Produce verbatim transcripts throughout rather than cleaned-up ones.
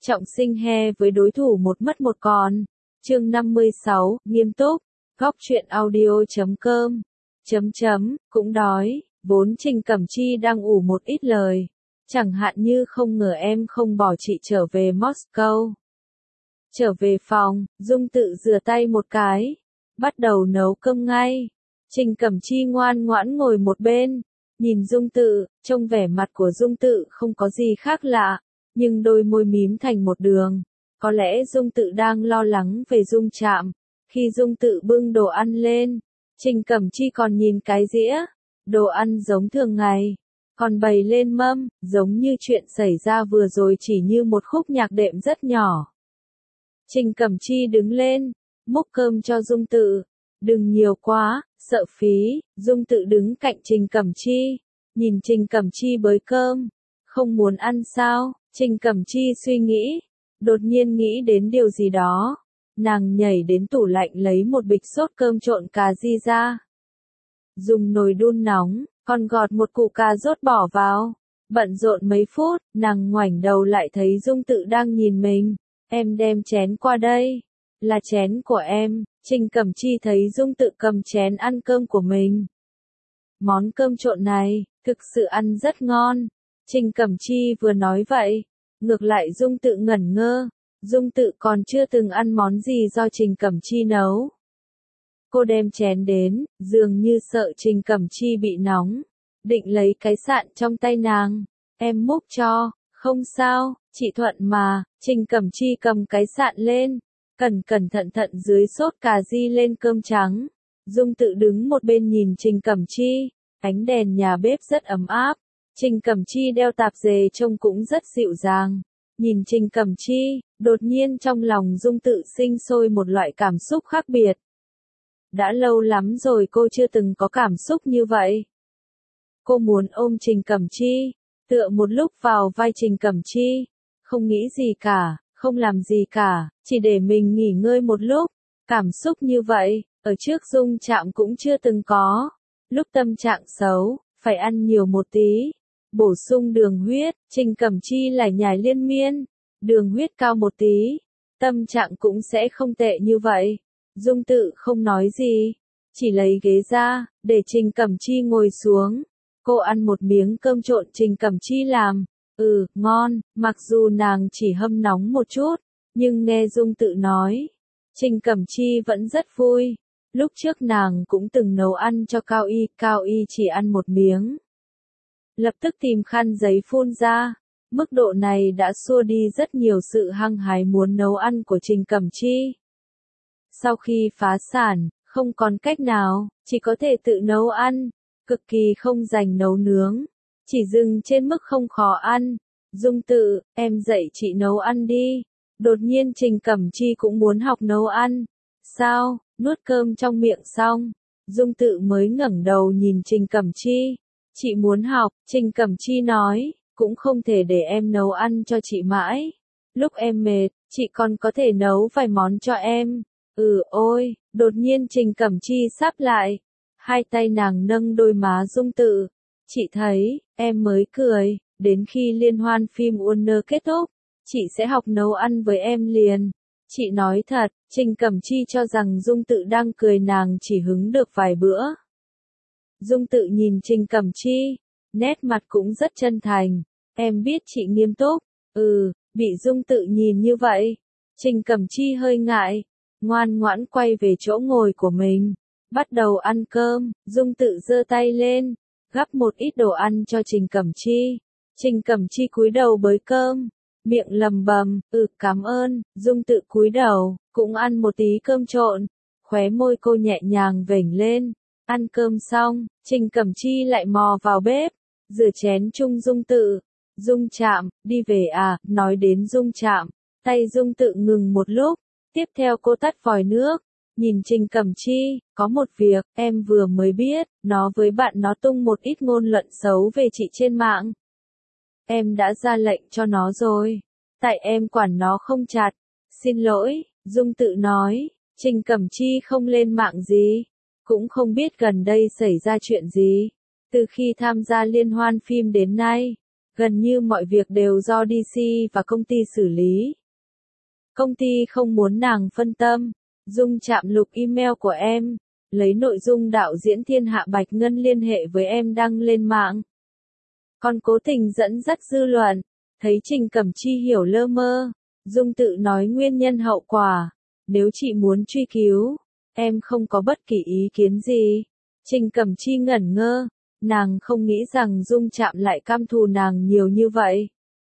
trọng sinh he với đối thủ một mất một còn. Chương năm mươi sáu, nghiêm túc. Góc truyện audio chấm com. Chấm chấm, cũng đói. Vốn Trình Cẩm Chi đang ủ một ít lời. Chẳng hạn như không ngờ em không bỏ chị trở về Moscow. Trở về phòng, Dung Tự rửa tay một cái. Bắt đầu nấu cơm ngay. Trình Cẩm Chi ngoan ngoãn ngồi một bên. Nhìn Dung Tự, trông vẻ mặt của Dung Tự không có gì khác lạ. Nhưng đôi môi mím thành một đường. Có lẽ Dung Tự đang lo lắng về Dung Trạm. Khi Dung Tự bưng đồ ăn lên, Trình Cẩm Chi còn nhìn cái dĩa. Đồ ăn giống thường ngày. Còn bày lên mâm, giống như chuyện xảy ra vừa rồi chỉ như một khúc nhạc đệm rất nhỏ. Trình Cẩm Chi đứng lên, múc cơm cho Dung Tự. Đừng nhiều quá, sợ phí. Dung Tự đứng cạnh Trình Cẩm Chi. Nhìn Trình Cẩm Chi bới cơm. Không muốn ăn sao? Trình Cẩm Chi suy nghĩ. Đột nhiên nghĩ đến điều gì đó. Nàng nhảy đến tủ lạnh lấy một bịch sốt cơm trộn cà ri ra. Dùng nồi đun nóng, còn gọt một củ cà rốt bỏ vào. Bận rộn mấy phút, nàng ngoảnh đầu lại thấy Dung Tự đang nhìn mình. Em đem chén qua đây. Là chén của em. Trình Cẩm Chi thấy Dung Tự cầm chén ăn cơm của mình. Món cơm trộn này, thực sự ăn rất ngon. Trình Cẩm Chi vừa nói vậy. Ngược lại Dung Tự ngẩn ngơ. Dung Tự còn chưa từng ăn món gì do Trình Cẩm Chi nấu. Cô đem chén đến, dường như sợ Trình Cẩm Chi bị nóng. Định lấy cái sạn trong tay nàng. Em múc cho, không sao, chị thuận mà. Trình Cẩm Chi cầm cái sạn lên. Cẩn cẩn thận thận dưới sốt cà ri lên cơm trắng. Dung Tự đứng một bên nhìn Trình Cẩm Chi. Ánh đèn nhà bếp rất ấm áp. Trình Cẩm Chi đeo tạp dề trông cũng rất dịu dàng. Nhìn Trình Cẩm Chi, đột nhiên trong lòng Dung Tự sinh sôi một loại cảm xúc khác biệt. Đã lâu lắm rồi cô chưa từng có cảm xúc như vậy. Cô muốn ôm Trình Cẩm Chi, tựa một lúc vào vai Trình Cẩm Chi. Không nghĩ gì cả, không làm gì cả, chỉ để mình nghỉ ngơi một lúc. Cảm xúc như vậy, ở trước Dung Trạm cũng chưa từng có. Lúc tâm trạng xấu, phải ăn nhiều một tí. Bổ sung đường huyết, Trình Cẩm Chi lải nhải liên miên. Đường huyết cao một tí, tâm trạng cũng sẽ không tệ như vậy. Dung Tự không nói gì, chỉ lấy ghế ra, để Trình Cẩm Chi ngồi xuống. Cô ăn một miếng cơm trộn Trình Cẩm Chi làm. Ừ, ngon, mặc dù nàng chỉ hâm nóng một chút, nhưng nghe Dung Tự nói, Trình Cẩm Chi vẫn rất vui. Lúc trước nàng cũng từng nấu ăn cho Cao Y, Cao Y chỉ ăn một miếng. Lập tức tìm khăn giấy phun ra. Mức độ này đã xua đi rất nhiều sự hăng hái muốn nấu ăn của Trình Cẩm Chi. Sau khi phá sản, không còn cách nào, chỉ có thể tự nấu ăn, cực kỳ không dành nấu nướng, chỉ dừng trên mức không khó ăn. Dung Tự, em dạy chị nấu ăn đi. Đột nhiên Trình Cẩm Chi cũng muốn học nấu ăn. Sao? Nuốt cơm trong miệng xong, Dung Tự mới ngẩng đầu nhìn Trình Cẩm Chi. Chị muốn học, Trình Cẩm Chi nói, cũng không thể để em nấu ăn cho chị mãi. Lúc em mệt, chị còn có thể nấu vài món cho em. Ừ ôi, đột nhiên Trình Cẩm Chi sáp lại. Hai tay nàng nâng đôi má Dung Tự. Chị thấy, em mới cười, đến khi liên hoan phim Warner kết thúc, chị sẽ học nấu ăn với em liền. Chị nói thật, Trình Cẩm Chi cho rằng Dung Tự đang cười nàng chỉ hứng được vài bữa. Dung Tự nhìn Trình Cẩm Chi, nét mặt cũng rất chân thành. Em biết chị nghiêm túc. Ừ, bị Dung Tự nhìn như vậy. Trình Cẩm Chi hơi ngại, ngoan ngoãn quay về chỗ ngồi của mình. Bắt đầu ăn cơm, Dung Tự giơ tay lên, gắp một ít đồ ăn cho Trình Cẩm Chi. Trình Cẩm Chi cúi đầu bới cơm, miệng lầm bầm, ừ cảm ơn. Dung Tự cúi đầu, cũng ăn một tí cơm trộn. Khóe môi cô nhẹ nhàng vểnh lên. Ăn cơm xong, Trình Cẩm Chi lại mò vào bếp, rửa chén chung Dung Tự. Dung Trạm, đi về à? Nói đến Dung Trạm, tay Dung Tự ngừng một lúc, tiếp theo cô tắt vòi nước, nhìn Trình Cẩm Chi, có một việc, em vừa mới biết, nó với bạn nó tung một ít ngôn luận xấu về chị trên mạng. Em đã ra lệnh cho nó rồi, tại em quản nó không chặt. Xin lỗi, Dung Tự nói, Trình Cẩm Chi không lên mạng gì, cũng không biết gần đây xảy ra chuyện gì. Từ khi tham gia liên hoan phim đến nay, Gần như mọi việc đều do đê xê và công ty xử lý. Công ty không muốn nàng phân tâm. Dung chạm lục email của em, lấy nội dung đạo diễn Thiên Hạ Bạch Ngân liên hệ với em đăng lên mạng. Còn cố tình dẫn dắt dư luận, thấy Trình Cẩm Chi hiểu lơ mơ. Dung tự nói nguyên nhân hậu quả. Nếu chị muốn truy cứu, em không có bất kỳ ý kiến gì. Trình Cẩm Chi ngẩn ngơ, nàng không nghĩ rằng Dung chạm lại căm thù nàng nhiều như vậy.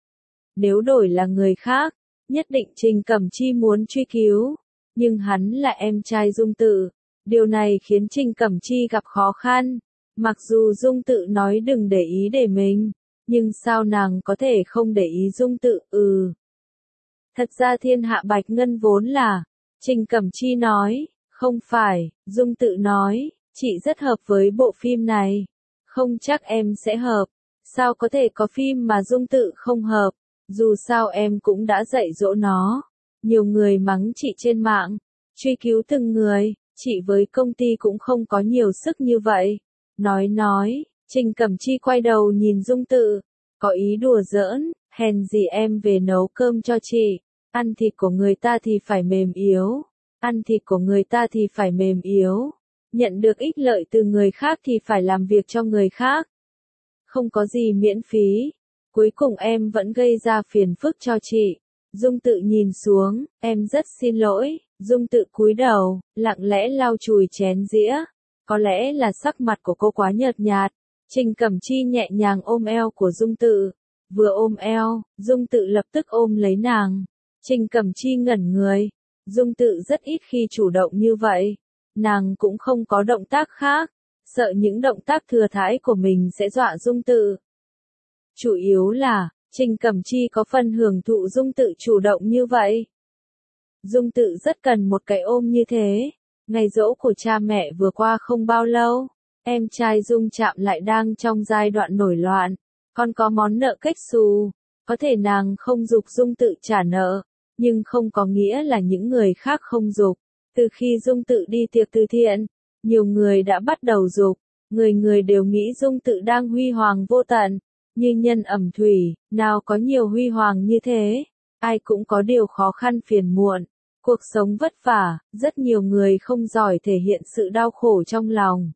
Nếu đổi là người khác, nhất định Trình Cẩm Chi muốn truy cứu, nhưng hắn là em trai Dung Tự. Điều này khiến Trình Cẩm Chi gặp khó khăn. Mặc dù Dung Tự nói đừng để ý để mình, nhưng sao nàng có thể không để ý Dung Tự, ừ. Thật ra Thiên Hạ Bạch Ngân vốn là, Trình Cẩm Chi nói, không phải, Dung Tự nói, chị rất hợp với bộ phim này. Không chắc em sẽ hợp. Sao có thể có phim mà Dung Tự không hợp? Dù sao em cũng đã dạy dỗ nó. Nhiều người mắng chị trên mạng, truy cứu từng người, chị với công ty cũng không có nhiều sức như vậy. Nói nói, Trình Cẩm Chi quay đầu nhìn Dung Tự, có ý đùa giỡn, hèn gì em về nấu cơm cho chị. Ăn thịt của người ta thì phải mềm yếu. Ăn thịt của người ta thì phải mềm yếu. Nhận được ích lợi từ người khác thì phải làm việc cho người khác. Không có gì miễn phí. Cuối cùng em vẫn gây ra phiền phức cho chị. Dung Tự nhìn xuống, em rất xin lỗi. Dung Tự cúi đầu, lặng lẽ lau chùi chén dĩa. Có lẽ là sắc mặt của cô quá nhợt nhạt. Trình Cẩm Chi nhẹ nhàng ôm eo của Dung Tự. Vừa ôm eo, Dung Tự lập tức ôm lấy nàng. Trình Cẩm Chi ngẩn người. Dung Tự rất ít khi chủ động như vậy. Nàng cũng không có động tác khác, sợ những động tác thừa thãi của mình sẽ dọa Dung Tự. Chủ yếu là, Trình Cẩm Chi có phần hưởng thụ Dung Tự chủ động như vậy. Dung Tự rất cần một cái ôm như thế. Ngày giỗ của cha mẹ vừa qua không bao lâu, em trai Dung chạm lại đang trong giai đoạn nổi loạn, còn có món nợ kếch xù. Có thể nàng không giục Dung Tự trả nợ, nhưng không có nghĩa là những người khác không giục. Từ khi Dung Tự đi tiệc từ thiện, nhiều người đã bắt đầu giục, người người đều nghĩ Dung Tự đang huy hoàng vô tận, như nhân ẩm thủy, nào có nhiều huy hoàng như thế, ai cũng có điều khó khăn phiền muộn, cuộc sống vất vả, rất nhiều người không giỏi thể hiện sự đau khổ trong lòng.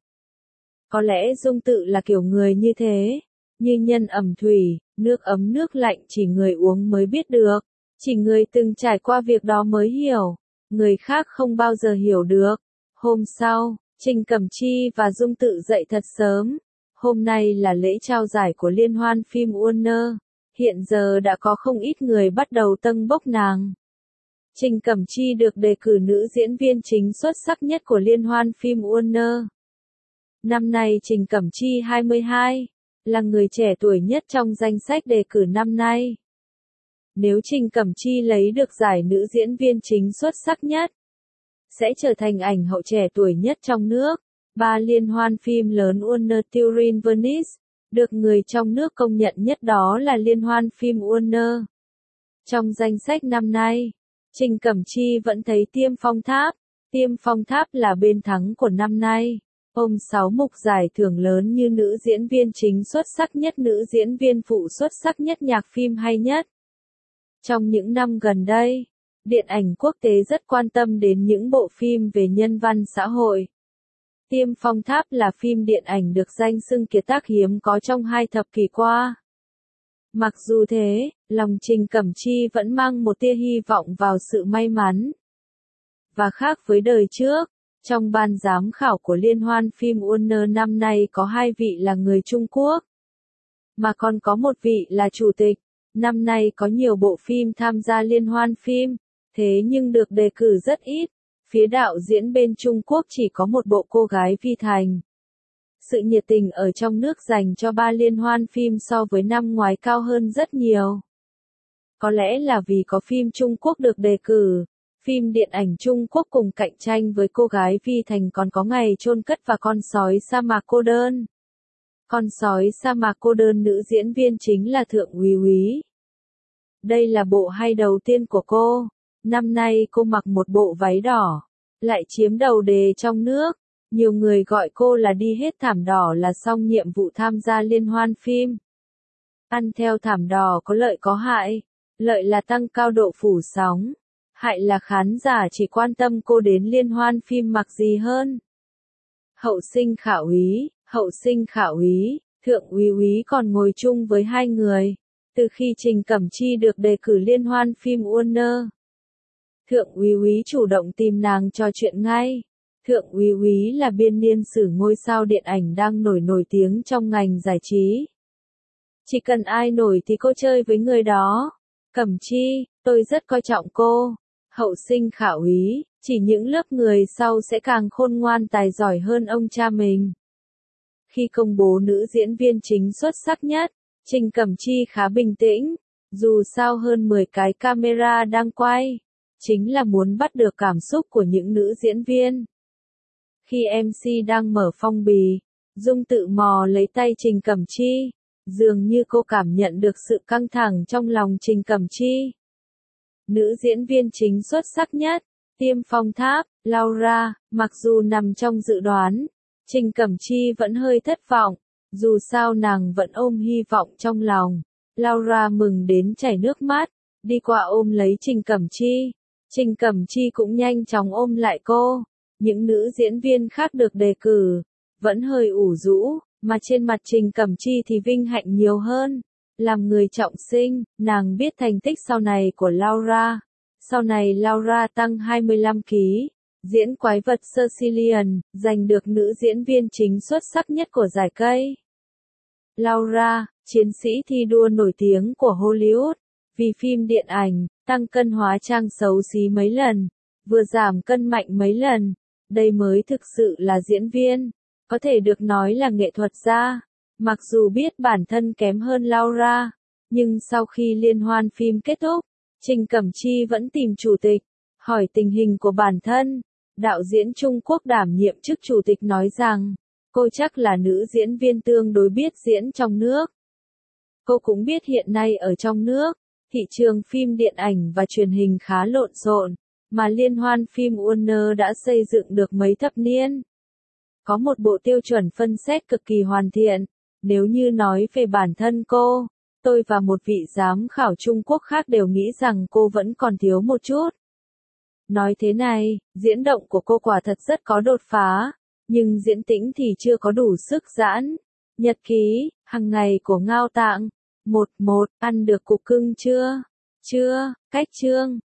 Có lẽ Dung Tự là kiểu người như thế, như nhân ẩm thủy, nước ấm nước lạnh chỉ người uống mới biết được, chỉ người từng trải qua việc đó mới hiểu. Người khác không bao giờ hiểu được. Hôm sau, Trình Cẩm Chi và Dung Tự dậy thật sớm. Hôm nay là lễ trao giải của liên hoan phim Warner. Hiện giờ đã có không ít người bắt đầu tâng bốc nàng. Trình Cẩm Chi được đề cử nữ diễn viên chính xuất sắc nhất của liên hoan phim Warner. Năm nay Trình Cẩm Chi hai mươi hai, là người trẻ tuổi nhất trong danh sách đề cử năm nay. Nếu Trình Cẩm Chi lấy được giải nữ diễn viên chính xuất sắc nhất, sẽ trở thành ảnh hậu trẻ tuổi nhất trong nước. Ba liên hoan phim lớn Warner Turin Venice, được người trong nước công nhận nhất đó là liên hoan phim Warner. Trong danh sách năm nay, Trình Cẩm Chi vẫn thấy Tiêm Phong Tháp. Tiêm Phong Tháp là bên thắng của năm nay. Ôm sáu mục giải thưởng lớn như nữ diễn viên chính xuất sắc nhất, nữ diễn viên phụ xuất sắc nhất, nhạc phim hay nhất. Trong những năm gần đây, điện ảnh quốc tế rất quan tâm đến những bộ phim về nhân văn xã hội. Tiêm Phong Tháp là phim điện ảnh được danh xưng kiệt tác hiếm có trong hai thập kỷ qua. Mặc dù thế, lòng Trình Cẩm Chi vẫn mang một tia hy vọng vào sự may mắn. Và khác với đời trước, trong ban giám khảo của liên hoan phim Warner năm nay có hai vị là người Trung Quốc, mà còn có một vị là chủ tịch. Năm nay có nhiều bộ phim tham gia liên hoan phim, thế nhưng được đề cử rất ít. Phía đạo diễn bên Trung Quốc chỉ có một bộ Cô Gái Vi Thành. Sự nhiệt tình ở trong nước dành cho ba liên hoan phim so với năm ngoái cao hơn rất nhiều. Có lẽ là vì có phim Trung Quốc được đề cử. Phim điện ảnh Trung Quốc cùng cạnh tranh với Cô Gái Vi Thành còn có Ngày chôn cất và Con sói sa mạc cô đơn. Con sói sa mạc cô đơn nữ diễn viên chính là Thượng úy úy. Đây là bộ hay đầu tiên của cô. Năm nay cô mặc một bộ váy đỏ, lại chiếm đầu đề trong nước. Nhiều người gọi cô là đi hết thảm đỏ là xong nhiệm vụ tham gia liên hoan phim. Ăn theo thảm đỏ có lợi có hại. Lợi là tăng cao độ phủ sóng. Hại là khán giả chỉ quan tâm cô đến liên hoan phim mặc gì hơn. Hậu sinh khả úy, hậu sinh khả úy, thượng úy úy còn ngồi chung với hai người. Từ khi Trình Cẩm Chi được đề cử liên hoan phim Warner, thượng úy úy chủ động tìm nàng trò chuyện ngay. Thượng úy úy là biên niên sử ngôi sao điện ảnh đang nổi nổi tiếng trong ngành giải trí. Chỉ cần ai nổi thì cô chơi với người đó. Cẩm Chi, tôi rất coi trọng cô. Hậu sinh khả úy, chỉ những lớp người sau sẽ càng khôn ngoan tài giỏi hơn ông cha mình. Khi công bố nữ diễn viên chính xuất sắc nhất, Trình Cẩm Chi khá bình tĩnh, dù sao hơn mười cái camera đang quay, chính là muốn bắt được cảm xúc của những nữ diễn viên. Khi em xê đang mở phong bì, Dung tự mò lấy tay Trình Cẩm Chi, dường như cô cảm nhận được sự căng thẳng trong lòng Trình Cẩm Chi. Nữ diễn viên chính xuất sắc nhất, Tiêm Phong Tháp, Laura, mặc dù nằm trong dự đoán, Trình Cẩm Chi vẫn hơi thất vọng, dù sao nàng vẫn ôm hy vọng trong lòng. Laura mừng đến chảy nước mắt, đi qua ôm lấy Trình Cẩm Chi. Trình Cẩm Chi cũng nhanh chóng ôm lại cô. Những nữ diễn viên khác được đề cử, vẫn hơi ủ rũ, mà trên mặt Trình Cẩm Chi thì vinh hạnh nhiều hơn. Làm người trọng sinh, nàng biết thành tích sau này của Laura. Sau này Laura tăng hai mươi lăm ki lô gam, diễn quái vật Sicilian, giành được nữ diễn viên chính xuất sắc nhất của giải cây. Laura, chiến sĩ thi đua nổi tiếng của Hollywood, vì phim điện ảnh, tăng cân hóa trang xấu xí mấy lần, vừa giảm cân mạnh mấy lần. Đây mới thực sự là diễn viên, có thể được nói là nghệ thuật gia. Mặc dù biết bản thân kém hơn Laura, nhưng sau khi liên hoan phim kết thúc, Trình Cẩm Chi vẫn tìm chủ tịch, hỏi tình hình của bản thân. Đạo diễn Trung Quốc đảm nhiệm chức chủ tịch nói rằng, cô chắc là nữ diễn viên tương đối biết diễn trong nước. Cô cũng biết hiện nay ở trong nước, thị trường phim điện ảnh và truyền hình khá lộn xộn, mà liên hoan phim Warner đã xây dựng được mấy thập niên. Có một bộ tiêu chuẩn phân xét cực kỳ hoàn thiện. Nếu như nói về bản thân cô, tôi và một vị giám khảo Trung Quốc khác đều nghĩ rằng cô vẫn còn thiếu một chút. Nói thế này, diễn động của cô quả thật rất có đột phá, nhưng diễn tĩnh thì chưa có đủ sức giãn. Nhật ký, hàng ngày của Ngao Tạng. một một, ăn được cục cưng chưa? Chưa, cách chương.